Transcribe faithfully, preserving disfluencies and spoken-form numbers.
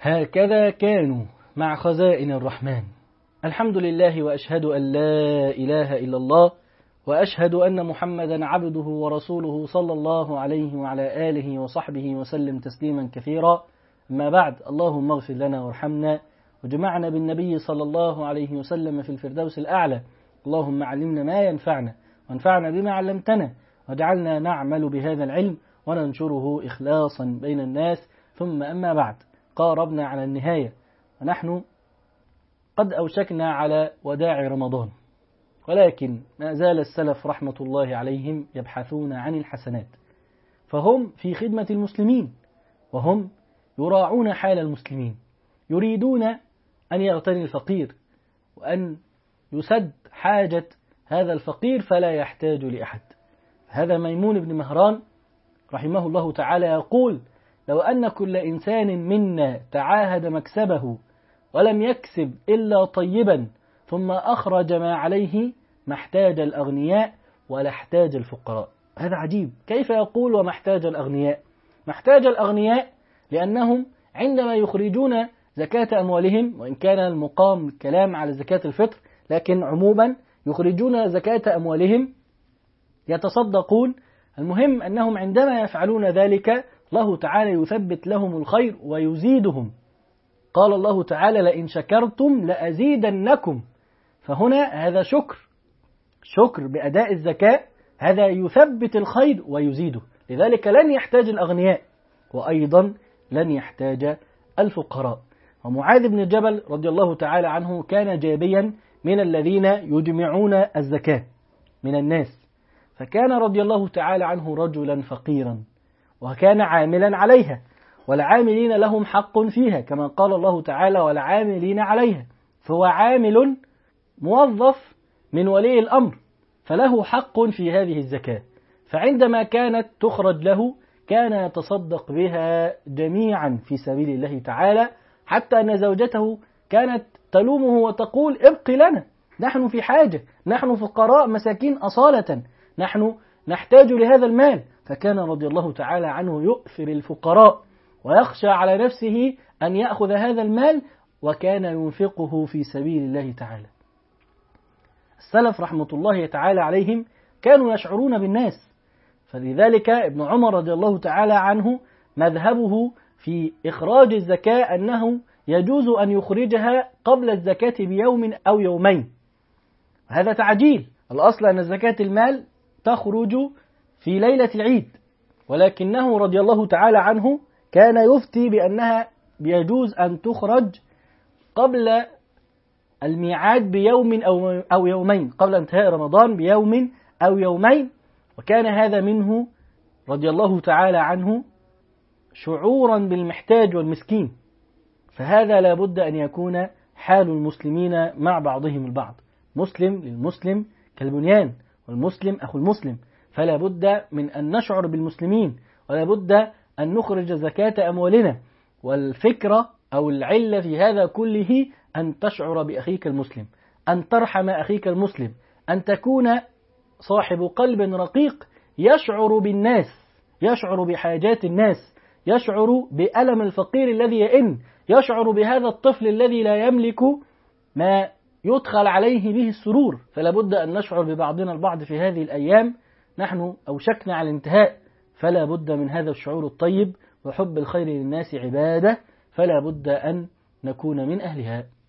هكذا كانوا مع خزائن الرحمن. الحمد لله، وأشهد أن لا إله إلا الله، وأشهد أن محمدا عبده ورسوله صلى الله عليه وعلى آله وصحبه وسلم تسليما كثيرا. أما بعد، اللهم اغفر لنا وارحمنا وجمعنا بالنبي صلى الله عليه وسلم في الفردوس الأعلى. اللهم علمنا ما ينفعنا وانفعنا بما علمتنا، واجعلنا نعمل بهذا العلم وننشره إخلاصا بين الناس. ثم أما بعد، قاربنا على النهاية، ونحن قد أوشكنا على وداع رمضان، ولكن ما زال السلف رحمة الله عليهم يبحثون عن الحسنات، فهم في خدمة المسلمين، وهم يراعون حال المسلمين، يريدون أن يغتني الفقير وأن يسد حاجة هذا الفقير فلا يحتاج لأحد. هذا ميمون بن مهران رحمه الله تعالى يقول: لو أن كل إنسان منا تعاهد مكسبه ولم يكسب إلا طيبا ثم أخرج ما عليه ما احتاج الأغنياء ولا احتاج الفقراء. هذا عجيب، كيف يقول وما احتاج الأغنياء؟ ما احتاج الأغنياء لأنهم عندما يخرجون زكاة أموالهم، وإن كان المقام الكلام على زكاة الفطر، لكن عموما يخرجون زكاة أموالهم يتصدقون. المهم أنهم عندما يفعلون ذلك الله تعالى يثبت لهم الخير ويزيدهم. قال الله تعالى: لئن شكرتم لأزيدنكم. فهنا هذا شكر، شكر بأداء الزكاة، هذا يثبت الخير ويزيده. لذلك لن يحتاج الأغنياء، وأيضا لن يحتاج الفقراء. ومعاذ بن جبل رضي الله تعالى عنه كان جابيا من الذين يجمعون الزكاة من الناس، فكان رضي الله تعالى عنه رجلا فقيرا، وكان عاملا عليها، والعاملين لهم حق فيها، كما قال الله تعالى: والعاملين عليها. فهو عامل موظف من ولي الأمر، فله حق في هذه الزكاة. فعندما كانت تخرج له كان يتصدق بها جميعا في سبيل الله تعالى، حتى أن زوجته كانت تلومه وتقول: ابق لنا، نحن في حاجة، نحن فقراء مساكين أصالة، نحن نحتاج لهذا المال. فكان رضي الله تعالى عنه يؤثر الفقراء ويخشى على نفسه أن يأخذ هذا المال، وكان ينفقه في سبيل الله تعالى. السلف رحمة الله تعالى عليهم كانوا يشعرون بالناس، فلذلك ابن عمر رضي الله تعالى عنه مذهبه في إخراج الزكاة أنه يجوز أن يخرجها قبل الزكاة بيوم أو يومين. هذا تعجيل، الأصل أن زكاة المال تخرج في ليلة العيد، ولكنه رضي الله تعالى عنه كان يفتي بأنها يجوز أن تخرج قبل الميعاد بيوم أو يومين، قبل انتهاء رمضان بيوم أو يومين. وكان هذا منه رضي الله تعالى عنه شعورا بالمحتاج والمسكين. فهذا لا بد أن يكون حال المسلمين مع بعضهم البعض، مسلم للمسلم كالبنيان، والمسلم أخو المسلم. فلا بد من أن نشعر بالمسلمين، ولا بد أن نخرج زكاة أموالنا. والفكرة أو العلة في هذا كله أن تشعر بأخيك المسلم، أن ترحم أخيك المسلم، أن تكون صاحب قلب رقيق يشعر بالناس، يشعر بحاجات الناس، يشعر بألم الفقير الذي يئن، يشعر بهذا الطفل الذي لا يملك ما يدخل عليه به السرور. فلا بد أن نشعر ببعضنا البعض في هذه الأيام، نحن أوشكنا على الانتهاء، فلا بد من هذا الشعور الطيب، وحب الخير للناس عبادة، فلا بد أن نكون من أهلها.